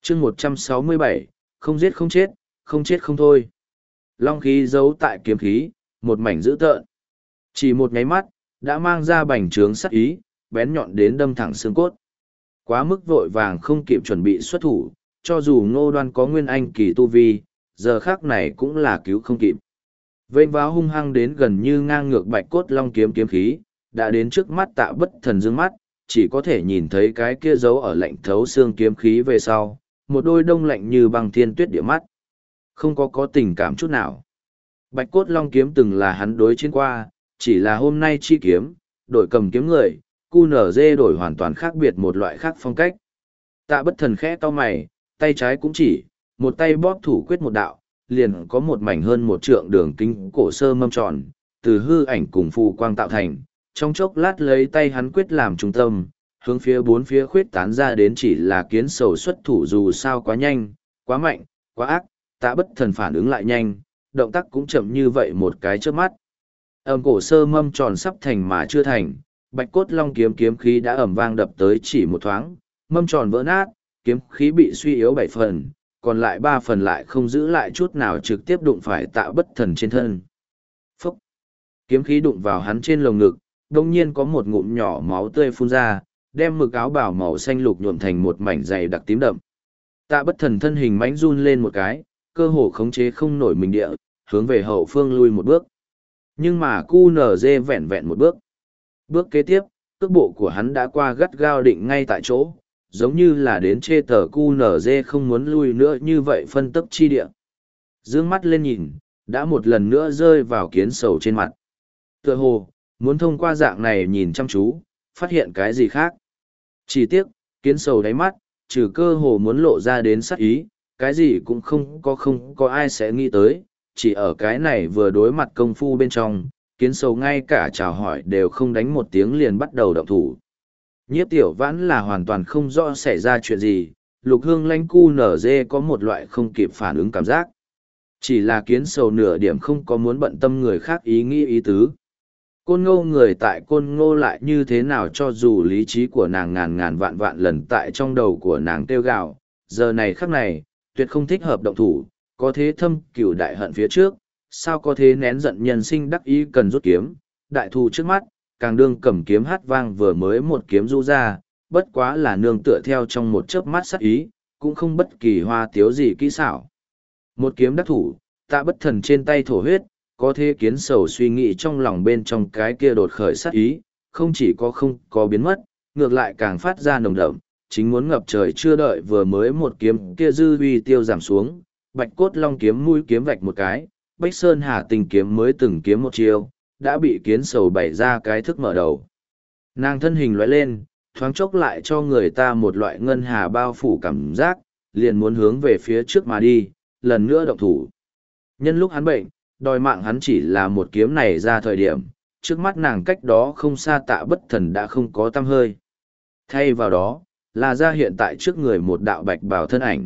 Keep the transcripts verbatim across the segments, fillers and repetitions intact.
chương một trăm sáu mươi bảy, không giết không chết, không chết không thôi. Long khí giấu tại kiếm khí, một mảnh dữ tợn. Chỉ một nháy mắt, đã mang ra bành trướng sát ý, bén nhọn đến đâm thẳng xương cốt. Quá mức vội vàng không kịp chuẩn bị xuất thủ, cho dù Ngô Đoan có nguyên anh kỳ tu vi, giờ khác này cũng là cứu không kịp. Vênh váo hung hăng đến gần như ngang ngược bạch cốt long kiếm kiếm khí, đã đến trước mắt Tạ Bất Thần dương mắt, chỉ có thể nhìn thấy cái kia giấu ở lạnh thấu xương kiếm khí về sau, một đôi đông lạnh như băng thiên tuyết địa mắt. Không có có tình cảm chút nào. Bạch cốt long kiếm từng là hắn đối chiến qua, chỉ là hôm nay chi kiếm, đổi cầm kiếm người, cu nở dê đổi hoàn toàn khác biệt một loại khác phong cách. Tạ Bất Thần khẽ to mày, tay trái cũng chỉ, một tay bóp thủ quyết một đạo, liền có một mảnh hơn một trượng đường kính cổ sơ mâm tròn, từ hư ảnh cùng phù quang tạo thành, trong chốc lát lấy tay hắn quyết làm trung tâm, hướng phía bốn phía khuyết tán ra đến chỉ là kiến sầu xuất thủ dù sao quá nhanh, quá mạnh, quá ác, Tạ Bất Thần phản ứng lại nhanh, động tác cũng chậm như vậy một cái trước mắt. Ầm cổ sơ mâm tròn sắp thành mà chưa thành, bạch cốt long kiếm kiếm khí đã ầm vang đập tới chỉ một thoáng, mâm tròn vỡ nát, kiếm khí bị suy yếu bảy phần, còn lại ba phần lại không giữ lại chút nào trực tiếp đụng phải Tạ Bất Thần trên thân. Phúc! Kiếm khí đụng vào hắn trên lồng ngực, đồng nhiên có một ngụm nhỏ máu tươi phun ra, đem mực áo bào màu xanh lục nhuộm thành một mảnh dày đặc tím đậm. Tạ Bất Thần thân hình mãnh run lên một cái, cơ hồ khống chế không nổi mình địa, hướng về hậu phương lui một bước. Nhưng mà cu nở dê vẹn vẹn một bước. Bước kế tiếp, cước bộ của hắn đã qua gắt gao định ngay tại chỗ, giống như là đến chê tờ cu nở dê không muốn lui nữa như vậy phân tấp chi địa. Dương mắt lên nhìn, đã một lần nữa rơi vào kiến sầu trên mặt. Tựa hồ, muốn thông qua dạng này nhìn chăm chú, phát hiện cái gì khác. Chỉ tiếc, kiến sầu đáy mắt, trừ cơ hồ muốn lộ ra đến sát ý, cái gì cũng không có không có ai sẽ nghĩ tới, chỉ ở cái này vừa đối mặt công phu bên trong, kiến sầu ngay cả chào hỏi đều không đánh một tiếng liền bắt đầu động thủ. Nhiếp tiểu vãn là hoàn toàn không rõ xảy ra chuyện gì, lục hương lanh cu nở dê có một loại không kịp phản ứng cảm giác. Chỉ là kiến sầu nửa điểm không có muốn bận tâm người khác ý nghĩ ý tứ. Côn ngô người tại côn ngô lại như thế nào cho dù lý trí của nàng ngàn ngàn vạn vạn lần tại trong đầu của nàng kêu gào, giờ này khắc này, tuyệt không thích hợp động thủ, có thế thâm cửu đại hận phía trước, sao có thế nén giận nhân sinh đắc ý cần rút kiếm, đại thù trước mắt, càng đương cầm kiếm hát vang vừa mới một kiếm rũ ra, bất quá là nương tựa theo trong một chớp mắt sắc ý, cũng không bất kỳ hoa tiếu gì kỹ xảo. Một kiếm đắc thủ, Tạ Bất Thần trên tay thổ huyết, có thế kiến sầu suy nghĩ trong lòng bên trong cái kia đột khởi sát ý, không chỉ có không có biến mất, ngược lại càng phát ra nồng đậm, chính muốn ngập trời chưa đợi vừa mới một kiếm kia dư uy tiêu giảm xuống, bạch cốt long kiếm mũi kiếm vạch một cái, Bách Sơn Hà Tình kiếm mới từng kiếm một chiêu, đã bị kiến sầu bày ra cái thức mở đầu. Nàng thân hình lóe lên, thoáng chốc lại cho người ta một loại ngân hà bao phủ cảm giác, liền muốn hướng về phía trước mà đi, lần nữa động thủ. Nhân lúc hắn bệnh, đòi mạng hắn chỉ là một kiếm này ra thời điểm, trước mắt nàng cách đó không xa Tạ Bất Thần đã không có tăm hơi. Thay vào đó, là ra hiện tại trước người một đạo bạch bào thân ảnh.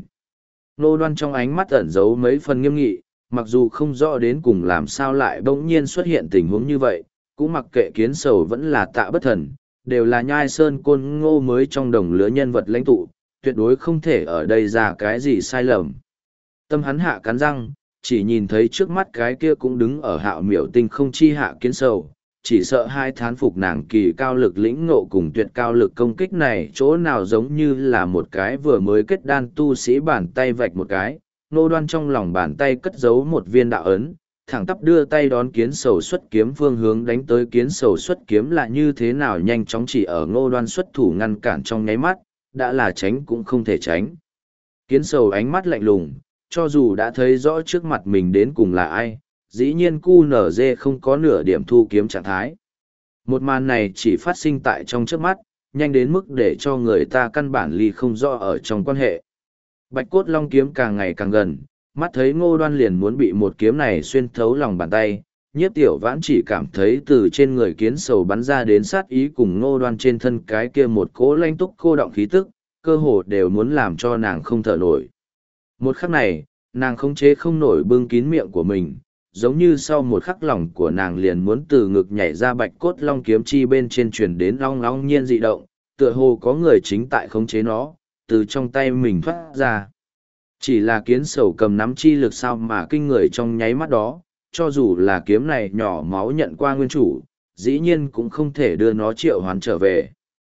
Nô Đoan trong ánh mắt ẩn giấu mấy phần nghiêm nghị, mặc dù không rõ đến cùng làm sao lại bỗng nhiên xuất hiện tình huống như vậy, cũng mặc kệ kiến sầu vẫn là Tạ Bất Thần, đều là nhai sơn côn ngô mới trong đồng lứa nhân vật lãnh tụ, tuyệt đối không thể ở đây ra cái gì sai lầm. Tâm hắn hạ cắn răng, chỉ nhìn thấy trước mắt cái kia cũng đứng ở hạo miểu tinh không chi hạ kiến sầu, chỉ sợ hai thán phục nàng kỳ cao lực lĩnh ngộ cùng tuyệt cao lực công kích này chỗ nào giống như là một cái vừa mới kết đan tu sĩ bàn tay vạch một cái, Nô Đoan trong lòng bàn tay cất giấu một viên đạo ấn, thẳng tắp đưa tay đón kiến sầu xuất kiếm phương hướng đánh tới kiến sầu xuất kiếm là như thế nào nhanh chóng chỉ ở Nô Đoan xuất thủ ngăn cản trong nháy mắt, đã là tránh cũng không thể tránh. Kiến sầu ánh mắt lạnh lùng, cho dù đã thấy rõ trước mặt mình đến cùng là ai, dĩ nhiên cu nở dê không có nửa điểm thu kiếm trạng thái. Một màn này chỉ phát sinh tại trong trước mắt, nhanh đến mức để cho người ta căn bản ly không rõ ở trong quan hệ. Bạch cốt long kiếm càng ngày càng gần, mắt thấy Ngô Đoan liền muốn bị một kiếm này xuyên thấu lòng bàn tay, Nhiếp Tiểu Vãn chỉ cảm thấy từ trên người kiến sầu bắn ra đến sát ý cùng Ngô Đoan trên thân cái kia một cỗ lanh túc cô động khí tức, cơ hồ đều muốn làm cho nàng không thở nổi. Một khắc này, nàng không chế không nổi bưng kín miệng của mình, giống như sau một khắc lòng của nàng liền muốn từ ngực nhảy ra bạch cốt long kiếm chi bên trên truyền đến long long nhiên dị động, tựa hồ có người chính tại khống chế nó, từ trong tay mình thoát ra. Chỉ là kiến sầu cầm nắm chi lực sao mà kinh người trong nháy mắt đó, cho dù là kiếm này nhỏ máu nhận qua nguyên chủ, dĩ nhiên cũng không thể đưa nó triệu hoán trở về.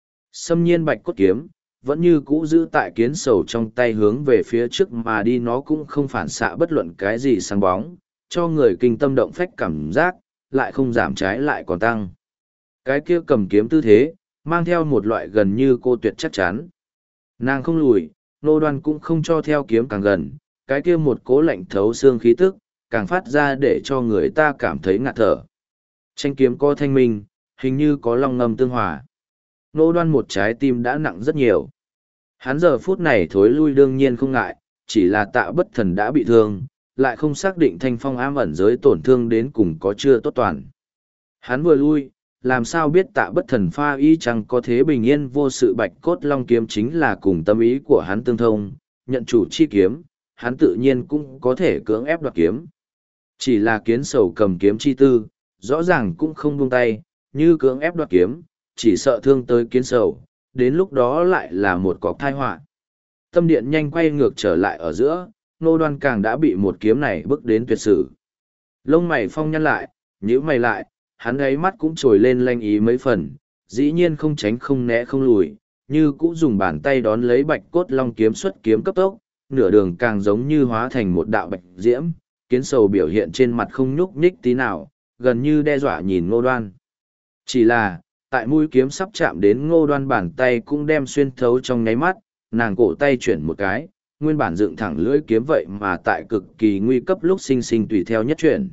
Xâm nhiên bạch cốt kiếm, vẫn như cũ giữ tại kiến sầu trong tay hướng về phía trước mà đi, nó cũng không phản xạ bất luận cái gì sáng bóng, cho người kinh tâm động phách cảm giác, lại không giảm trái lại còn tăng. Cái kia cầm kiếm tư thế, mang theo một loại gần như cô tuyệt chắc chắn. Nàng không lùi, Ngô Đoan cũng không cho theo kiếm càng gần, cái kia một cố lạnh thấu xương khí tức, càng phát ra để cho người ta cảm thấy ngạt thở. Tranh kiếm có thanh minh, hình như có long ngâm tương hòa. Ngô Đoan một trái tim đã nặng rất nhiều. Hắn giờ phút này thối lui đương nhiên không ngại, chỉ là Tạ Bất Thần đã bị thương, lại không xác định thanh phong ám ẩn giới tổn thương đến cùng có chưa tốt toàn. Hắn vừa lui, làm sao biết Tạ Bất Thần pha y chẳng có thế bình yên vô sự, bạch cốt long kiếm chính là cùng tâm ý của hắn tương thông, nhận chủ chi kiếm, hắn tự nhiên cũng có thể cưỡng ép đoạt kiếm. Chỉ là kiến sầu cầm kiếm chi tư, rõ ràng cũng không buông tay, như cưỡng ép đoạt kiếm, chỉ sợ thương tới kiến sầu, đến lúc đó lại là một cọc tai họa. Tâm điện nhanh quay ngược trở lại ở giữa, Ngô Đoan càng đã bị một kiếm này bước đến tuyệt sử. Lông mày phong nhăn lại, nhíu mày lại, hắn ấy mắt cũng trồi lên lanh ý mấy phần, dĩ nhiên không tránh không né không lùi, như cũ dùng bàn tay đón lấy bạch cốt long kiếm xuất kiếm cấp tốc, nửa đường càng giống như hóa thành một đạo bạch diễm, kiến sầu biểu hiện trên mặt không nhúc nhích tí nào, gần như đe dọa nhìn Ngô Đoan. Chỉ là, tại mũi kiếm sắp chạm đến Ngô Đoan, bàn tay cũng đem xuyên thấu trong nháy mắt, nàng cổ tay chuyển một cái, nguyên bản dựng thẳng lưỡi kiếm vậy mà tại cực kỳ nguy cấp lúc sinh sinh tùy theo nhất chuyển.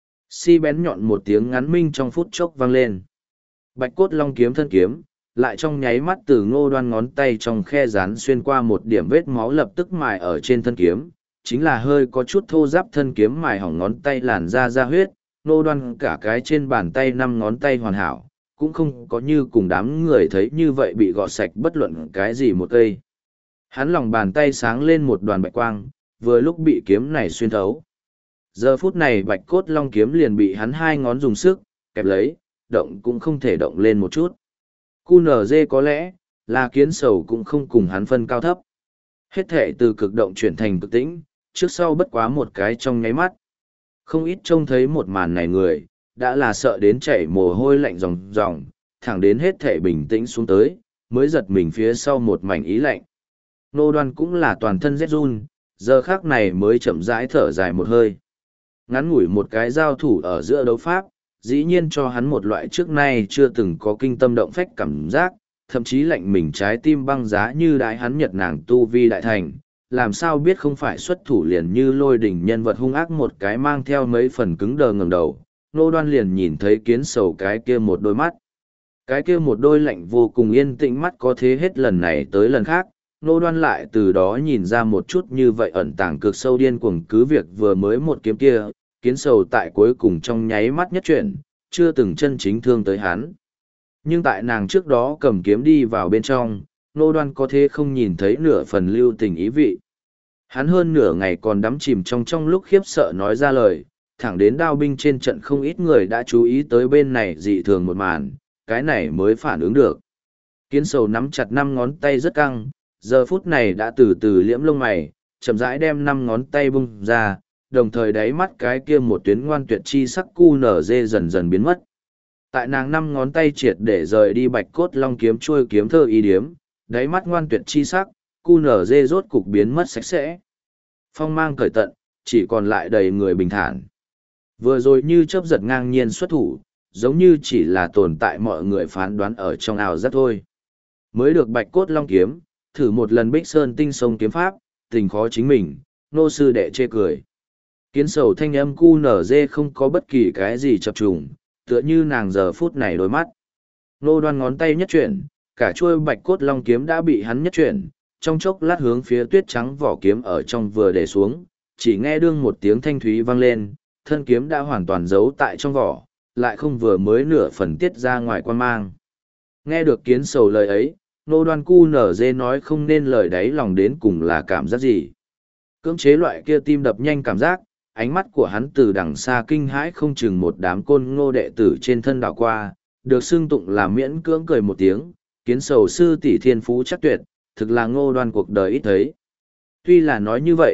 Si bén nhọn một tiếng ngắn minh trong phút chốc vang lên. Bạch cốt long kiếm thân kiếm, lại trong nháy mắt từ Ngô Đoan ngón tay trong khe rán xuyên qua một điểm vết máu lập tức mài ở trên thân kiếm, chính là hơi có chút thô ráp thân kiếm mài hỏng ngón tay làn ra ra huyết, Ngô Đoan cả cái trên bàn tay năm ngón tay hoàn hảo, cũng không có như cùng đám người thấy như vậy bị gọt sạch bất luận cái gì một cây. Hắn lòng bàn tay sáng lên một đoàn bạch quang, vừa lúc bị kiếm này xuyên thấu. Giờ phút này bạch cốt long kiếm liền bị hắn hai ngón dùng sức, kẹp lấy, động cũng không thể động lên một chút. Cu nở dê có lẽ, là kiến sầu cũng không cùng hắn phân cao thấp. Hết thể từ cực động chuyển thành cực tĩnh, trước sau bất quá một cái trong nháy mắt. Không ít trông thấy một màn này người, đã là sợ đến chảy mồ hôi lạnh ròng ròng, thẳng đến hết thể bình tĩnh xuống tới, mới giật mình phía sau một mảnh ý lạnh. Ngô Đoan cũng là toàn thân rét run, giờ khác này mới chậm rãi thở dài một hơi. Ngắn ngủi một cái giao thủ ở giữa đấu pháp, dĩ nhiên cho hắn một loại trước nay chưa từng có kinh tâm động phách cảm giác, thậm chí lạnh mình trái tim băng giá như đái hắn nhật nàng tu vi đại thành, làm sao biết không phải xuất thủ liền như lôi đỉnh nhân vật hung ác một cái mang theo mấy phần cứng đờ ngẩng đầu, Ngô Đoan liền nhìn thấy kiến sầu cái kia một đôi mắt. Cái kia một đôi lạnh vô cùng yên tĩnh mắt có thế hết lần này tới lần khác, Ngô Đoan lại từ đó nhìn ra một chút như vậy ẩn tàng cực sâu điên cuồng, cứ việc vừa mới một kiếm kia, kiến sầu tại cuối cùng trong nháy mắt nhất chuyển, chưa từng chân chính thương tới hắn. Nhưng tại nàng trước đó cầm kiếm đi vào bên trong, Ngô Đoan có thế không nhìn thấy nửa phần lưu tình ý vị. Hắn hơn nửa ngày còn đắm chìm trong trong lúc khiếp sợ nói ra lời, thẳng đến đao binh trên trận không ít người đã chú ý tới bên này dị thường một màn, cái này mới phản ứng được. Kiến sầu nắm chặt năm ngón tay rất căng, giờ phút này đã từ từ liễm lông mày, chậm rãi đem năm ngón tay bung ra, đồng thời đáy mắt cái kia một tuyến ngoan tuyệt chi sắc cu nở dê dần dần biến mất. Tại nàng năm ngón tay triệt để rời đi bạch cốt long kiếm chuôi kiếm thơ y điếm, đáy mắt ngoan tuyệt chi sắc, cu nở dê rốt cục biến mất sạch sẽ. Phong mang cởi tận, chỉ còn lại đầy người bình thản. Vừa rồi như chớp giật ngang nhiên xuất thủ, giống như chỉ là tồn tại mọi người phán đoán ở trong ảo giác thôi. Mới được bạch cốt long kiếm, thử một lần bích sơn tinh sông kiếm pháp, tình khó chính mình, nô sư đệ chê cười. Kiến sầu thanh âm cu nở dê không có bất kỳ cái gì chập trùng, tựa như nàng giờ phút này đôi mắt. Nô Đoan ngón tay nhất chuyển, cả chuôi bạch cốt long kiếm đã bị hắn nhất chuyển, trong chốc lát hướng phía tuyết trắng vỏ kiếm ở trong vừa để xuống, chỉ nghe đương một tiếng thanh thúy vang lên, thân kiếm đã hoàn toàn giấu tại trong vỏ, lại không vừa mới nửa phần tiết ra ngoài quan mang. Nghe được kiến sầu lời ấy, Nô Đoan cu nở dê nói không nên lời đáy lòng đến cùng là cảm giác gì. Cưỡng chế loại kia tim đập nhanh cảm giác, ánh mắt của hắn từ đằng xa kinh hãi không chừng một đám côn ngô đệ tử trên thân đảo qua, được xưng tụng là miễn cưỡng cười một tiếng, kiến sầu sư tỷ thiên phú chắc tuyệt, thực là Ngô Đoan cuộc đời ít thấy. Tuy là nói như vậy,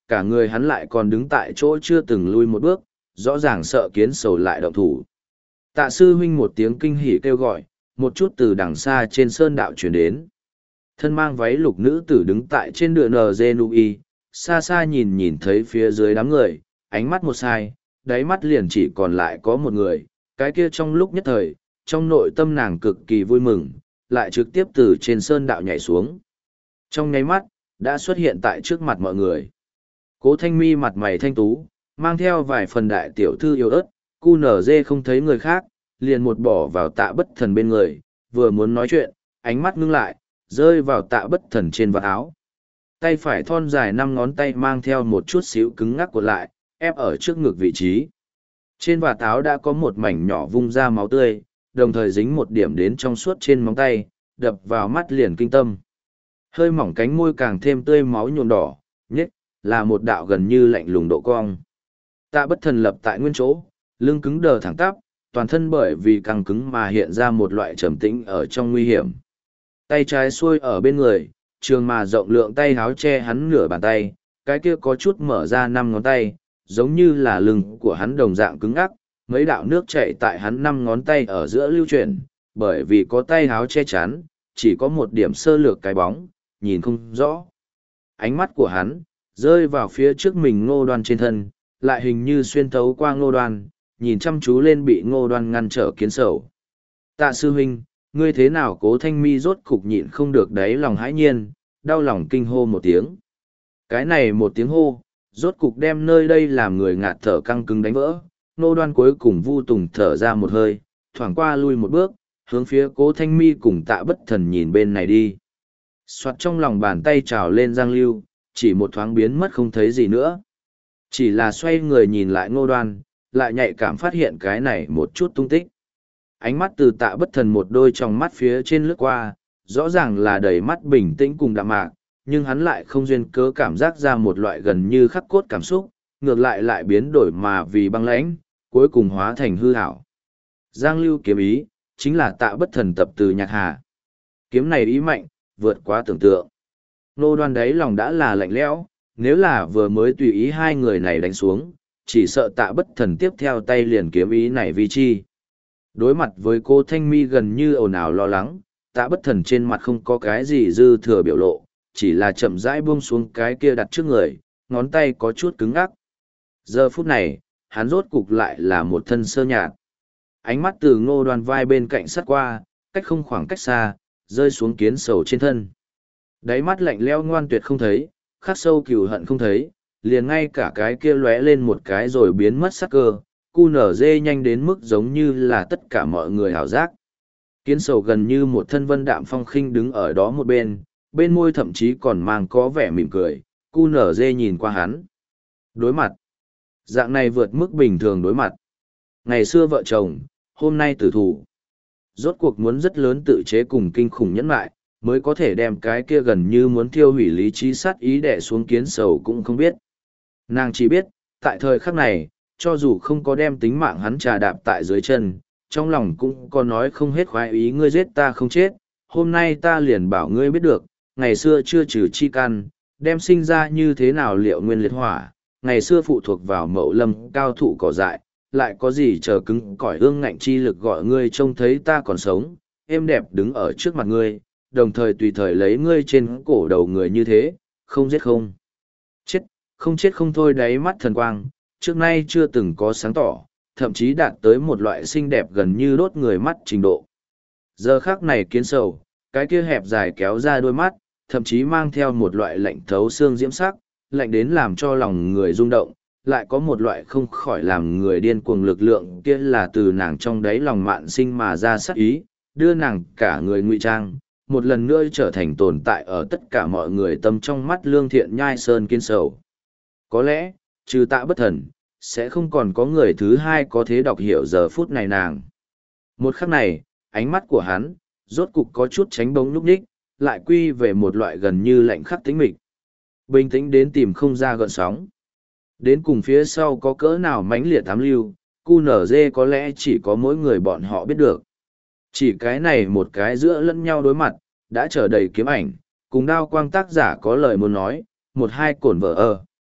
cả người hắn lại còn đứng tại chỗ chưa từng lui một bước, rõ ràng sợ kiến sầu lại động thủ. Tạ sư huynh một tiếng kinh hỉ kêu gọi, một chút từ đằng xa trên sơn đạo chuyển đến. Thân mang váy lục nữ tử đứng tại trên đường nờ dê nu y, xa xa nhìn nhìn thấy phía dưới đám người, ánh mắt một sai, đáy mắt liền chỉ còn lại có một người, cái kia trong lúc nhất thời, trong nội tâm nàng cực kỳ vui mừng, lại trực tiếp từ trên sơn đạo nhảy xuống. Trong nháy mắt, đã xuất hiện tại trước mặt mọi người. Cố Thanh Mi mặt mày thanh tú, mang theo vài phần đại tiểu thư yêu ớt, cu nở dê không thấy người khác, liền một bỏ vào Tạ Bất Thần bên người, vừa muốn nói chuyện, ánh mắt ngưng lại, rơi vào Tạ Bất Thần trên vạt áo. Tay phải thon dài năm ngón tay mang theo một chút xíu cứng ngắc của lại, ép ở trước ngực vị trí. Trên vạt áo đã có một mảnh nhỏ vung ra máu tươi, đồng thời dính một điểm đến trong suốt trên móng tay, đập vào mắt liền kinh tâm. Hơi mỏng cánh môi càng thêm tươi máu nhuộm đỏ, nhất là một đạo gần như lạnh lùng độ cong. Tạ Bất Thần lập tại nguyên chỗ, lưng cứng đờ thẳng tắp, toàn thân bởi vì căng cứng mà hiện ra một loại trầm tĩnh ở trong nguy hiểm. Tay trái xuôi ở bên người, trường mà rộng lượng tay háo che hắn nửa bàn tay, cái kia có chút mở ra năm ngón tay, giống như là lưng của hắn đồng dạng cứng ngắc, mấy đạo nước chảy tại hắn năm ngón tay ở giữa lưu chuyển, bởi vì có tay háo che chắn, chỉ có một điểm sơ lược cái bóng, nhìn không rõ. Ánh mắt của hắn, rơi vào phía trước mình Ngô Đoan trên thân, lại hình như xuyên thấu qua Ngô Đoan, nhìn chăm chú lên bị Ngô Đoan ngăn trở kiến sầu. Tạ sư huynh, ngươi thế nào? Cố Thanh Mi rốt cục nhịn không được đáy lòng hãi nhiên, đau lòng kinh hô một tiếng. Cái này một tiếng hô, rốt cục đem nơi đây làm người ngạt thở căng cứng đánh vỡ. Ngô Đoan cuối cùng Vu Tùng thở ra một hơi, thoảng qua lui một bước, hướng phía Cố Thanh Mi cùng Tạ Bất Thần nhìn bên này đi. Soạt trong lòng bàn tay trào lên Giang Lưu, chỉ một thoáng biến mất không thấy gì nữa. Chỉ là xoay người nhìn lại Ngô Đoan, lại nhạy cảm phát hiện cái này một chút tung tích. Ánh mắt từ Tạ Bất Thần một đôi trong mắt phía trên lướt qua, rõ ràng là đầy mắt bình tĩnh cùng đạm mạc, nhưng hắn lại không duyên cớ cảm giác ra một loại gần như khắc cốt cảm xúc, ngược lại lại biến đổi mà vì băng lãnh, cuối cùng hóa thành hư ảo. Giang Lưu kiếm ý, chính là Tạ Bất Thần tập từ nhạc hà. Kiếm này ý mạnh, vượt quá tưởng tượng. Ngô Đoan đấy lòng đã là lạnh lẽo, nếu là vừa mới tùy ý hai người này đánh xuống, chỉ sợ Tạ Bất Thần tiếp theo tay liền kiếm ý này vi chi. Đối mặt với cô Thanh Mi gần như ồn ào lo lắng, Tạ Bất Thần trên mặt không có cái gì dư thừa biểu lộ, chỉ là chậm rãi buông xuống cái kia đặt trước người, ngón tay có chút cứng ngắc. Giờ phút này, hắn rốt cục lại là một thân sơ nhạt. Ánh mắt từ Ngô Đoan vai bên cạnh sát qua, cách không khoảng cách xa, rơi xuống kiến sầu trên thân. Đáy mắt lạnh lẽo ngoan tuyệt không thấy, khắc sâu cừu hận không thấy, liền ngay cả cái kia lóe lên một cái rồi biến mất sắc cơ, cu nở dê nhanh đến mức giống như là tất cả mọi người hảo giác. Kiến sầu gần như một thân vân đạm phong khinh đứng ở đó một bên, bên môi thậm chí còn mang có vẻ mỉm cười, cu nở dê nhìn qua hắn. Đối mặt. Dạng này vượt mức bình thường đối mặt. Ngày xưa vợ chồng, hôm nay tử thủ. Rốt cuộc muốn rất lớn tự chế cùng kinh khủng nhẫn lại, mới có thể đem cái kia gần như muốn thiêu hủy lý trí sát ý đè xuống kiến sầu cũng không biết. Nàng chỉ biết, tại thời khắc này, cho dù không có đem tính mạng hắn trà đạp tại dưới chân, trong lòng cũng có nói không hết khoái ý ngươi giết ta không chết, hôm nay ta liền bảo ngươi biết được, ngày xưa chưa trừ chi căn, đem sinh ra như thế nào liệu nguyên liệt hỏa, ngày xưa phụ thuộc vào mậu lâm cao thụ cỏ dại, lại có gì chờ cứng cỏi ương ngạnh chi lực gọi ngươi trông thấy ta còn sống, êm đẹp đứng ở trước mặt ngươi, đồng thời tùy thời lấy ngươi trên cổ đầu người như thế, không giết không. Chết, không chết không thôi đáy mắt thần quang, trước nay chưa từng có sáng tỏ, thậm chí đạt tới một loại xinh đẹp gần như đốt người mắt trình độ. Giờ khắc này kiến sầu, cái kia hẹp dài kéo ra đôi mắt, thậm chí mang theo một loại lạnh thấu xương diễm sắc, lạnh đến làm cho lòng người rung động, lại có một loại không khỏi làm người điên cuồng lực lượng kia là từ nàng trong đáy lòng mạn sinh mà ra sắc ý, đưa nàng cả người ngụy trang, một lần nữa trở thành tồn tại ở tất cả mọi người tâm trong mắt lương thiện nhai sơn kiến sầu. Có lẽ, trừ Tạ Bất Thần, sẽ không còn có người thứ hai có thể đọc hiểu giờ phút này nàng. Một khắc này, ánh mắt của hắn, rốt cục có chút tránh bóng nhúc nhích, lại quy về một loại gần như lạnh khắc tĩnh mịch. Bình tĩnh đến tìm không ra gợn sóng. Đến cùng phía sau có cỡ nào mãnh liệt tám lưu, cu nở dê có lẽ chỉ có mỗi người bọn họ biết được. Chỉ cái này một cái giữa lẫn nhau đối mặt, đã trở đầy kiếm ảnh, cùng đao quang tác giả có lời muốn nói, một hai cổn vợ ơ,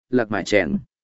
lạc mải chèn.